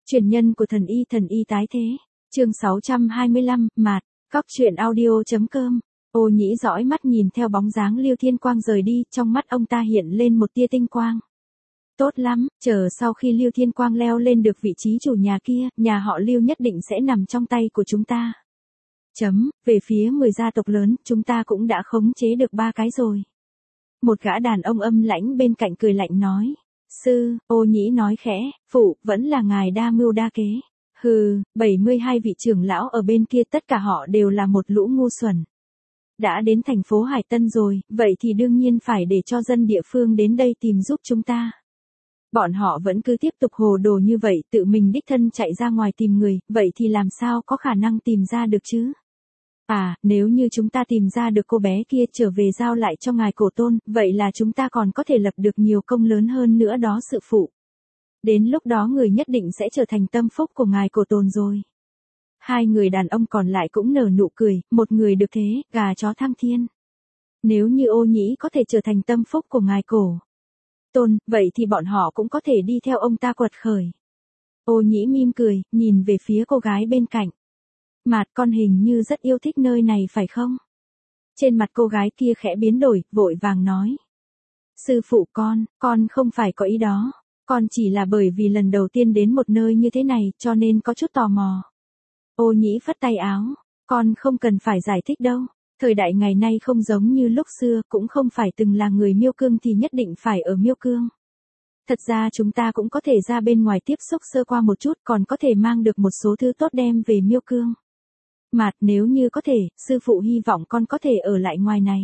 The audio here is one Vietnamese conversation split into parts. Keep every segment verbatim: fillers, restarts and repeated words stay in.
Truyền nhân của thần y thần y tái thế. Chương sáu trăm hai mươi lăm, Mạt, Cóc truyện audio.com. Ô Nhĩ dõi mắt nhìn theo bóng dáng Lưu Thiên Quang rời đi, trong mắt ông ta hiện lên một tia tinh quang. Tốt lắm, chờ sau khi Lưu Thiên Quang leo lên được vị trí chủ nhà kia, nhà họ Lưu nhất định sẽ nằm trong tay của chúng ta. Chấm, về phía mười gia tộc lớn, chúng ta cũng đã khống chế được ba cái rồi. Một gã đàn ông âm lãnh bên cạnh cười lạnh nói. Sư, Ô Nhĩ nói khẽ, phụ, vẫn là ngài đa mưu đa kế. Hừ, bảy mươi hai vị trưởng lão ở bên kia tất cả họ đều là một lũ ngu xuẩn. Đã đến thành phố Hải Tân rồi, vậy thì đương nhiên phải để cho dân địa phương đến đây tìm giúp chúng ta. Bọn họ vẫn cứ tiếp tục hồ đồ như vậy, tự mình đích thân chạy ra ngoài tìm người, vậy thì làm sao có khả năng tìm ra được chứ? À, nếu như chúng ta tìm ra được cô bé kia trở về giao lại cho ngài Cổ Tôn, vậy là chúng ta còn có thể lập được nhiều công lớn hơn nữa đó sự phụ. Đến lúc đó người nhất định sẽ trở thành tâm phúc của ngài Cổ Tôn rồi. Hai người đàn ông còn lại cũng nở nụ cười, một người được thế, gà chó thăng thiên. Nếu như Ô Nhĩ có thể trở thành tâm phúc của ngài Cổ Tôn, vậy thì bọn họ cũng có thể đi theo ông ta quật khởi. Ô Nhĩ mỉm cười, nhìn về phía cô gái bên cạnh. Mạt, con hình như rất yêu thích nơi này phải không? Trên mặt cô gái kia khẽ biến đổi, vội vàng nói. Sư phụ con, con không phải có ý đó. Con chỉ là bởi vì lần đầu tiên đến một nơi như thế này, cho nên có chút tò mò. Ô Nhĩ phất tay áo. Con không cần phải giải thích đâu. Thời đại ngày nay không giống như lúc xưa, cũng không phải từng là người Miêu Cương thì nhất định phải ở Miêu Cương. Thật ra chúng ta cũng có thể ra bên ngoài tiếp xúc sơ qua một chút, còn có thể mang được một số thứ tốt đem về Miêu Cương. Mạt, nếu như có thể, sư phụ hy vọng con có thể ở lại ngoài này.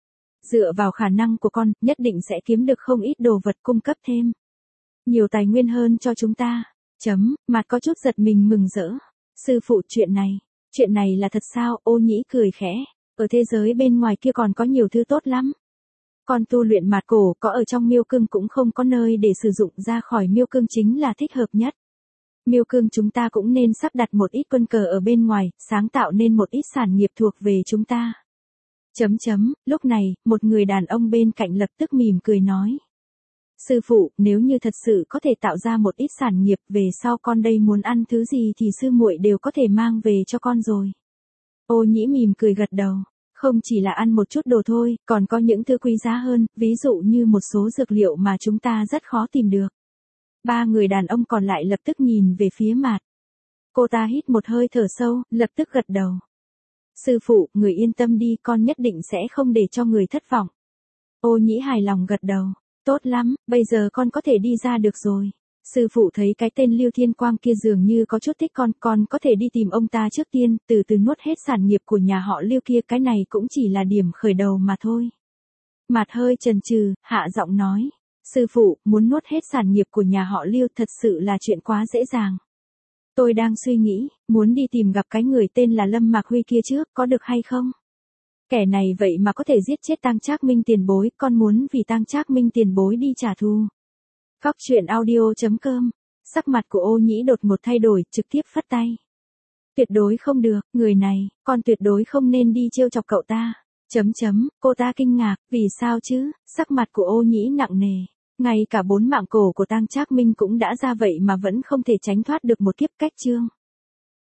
Dựa vào khả năng của con, nhất định sẽ kiếm được không ít đồ vật cung cấp thêm. Nhiều tài nguyên hơn cho chúng ta. Chấm, Mạt có chút giật mình mừng rỡ. Sư phụ, chuyện này, chuyện này là thật sao? Ô Nhĩ cười khẽ. Ở thế giới bên ngoài kia còn có nhiều thứ tốt lắm. Con tu luyện Mạt cổ có ở trong Miêu Cương cũng không có nơi để sử dụng, ra khỏi Miêu Cương chính là thích hợp nhất. Miêu Cương chúng ta cũng nên sắp đặt một ít quân cờ ở bên ngoài, sáng tạo nên một ít sản nghiệp thuộc về chúng ta. Chấm chấm, lúc này, một người đàn ông bên cạnh lập tức mỉm cười nói. Sư phụ, nếu như thật sự có thể tạo ra một ít sản nghiệp, về sau con đây muốn ăn thứ gì thì sư muội đều có thể mang về cho con rồi. Ô Nhĩ mỉm cười gật đầu. Không chỉ là ăn một chút đồ thôi, còn có những thứ quý giá hơn, ví dụ như một số dược liệu mà chúng ta rất khó tìm được. Ba người đàn ông còn lại lập tức nhìn về phía Mạt. Cô ta hít một hơi thở sâu, lập tức gật đầu. Sư phụ, người yên tâm đi, con nhất định sẽ không để cho người thất vọng. Ô Nhĩ hài lòng gật đầu. Tốt lắm, bây giờ con có thể đi ra được rồi. Sư phụ thấy cái tên Lưu Thiên Quang kia dường như có chút thích con, con có thể đi tìm ông ta trước tiên, từ từ nuốt hết sản nghiệp của nhà họ Lưu kia, cái này cũng chỉ là điểm khởi đầu mà thôi. Mạt hơi chần chừ, hạ giọng nói. Sư phụ, muốn nuốt hết sản nghiệp của nhà họ Lưu thật sự là chuyện quá dễ dàng. Tôi đang suy nghĩ, muốn đi tìm gặp cái người tên là Lâm Mạc Huy kia trước, có được hay không? Kẻ này vậy mà có thể giết chết Tang Trác Minh tiền bối, con muốn vì Tang Trác Minh tiền bối đi trả thù. Cóc truyện audio.com. Sắc mặt của Ô Nhĩ đột một thay đổi, trực tiếp phất tay. Tuyệt đối không được, người này, con tuyệt đối không nên đi trêu chọc cậu ta. Chấm chấm, cô ta kinh ngạc, vì sao chứ? Sắc mặt của Ô Nhĩ nặng nề. Ngay cả bốn mạng cổ của Tang Trác Minh cũng đã ra vậy mà vẫn không thể tránh thoát được một kiếp cách chương.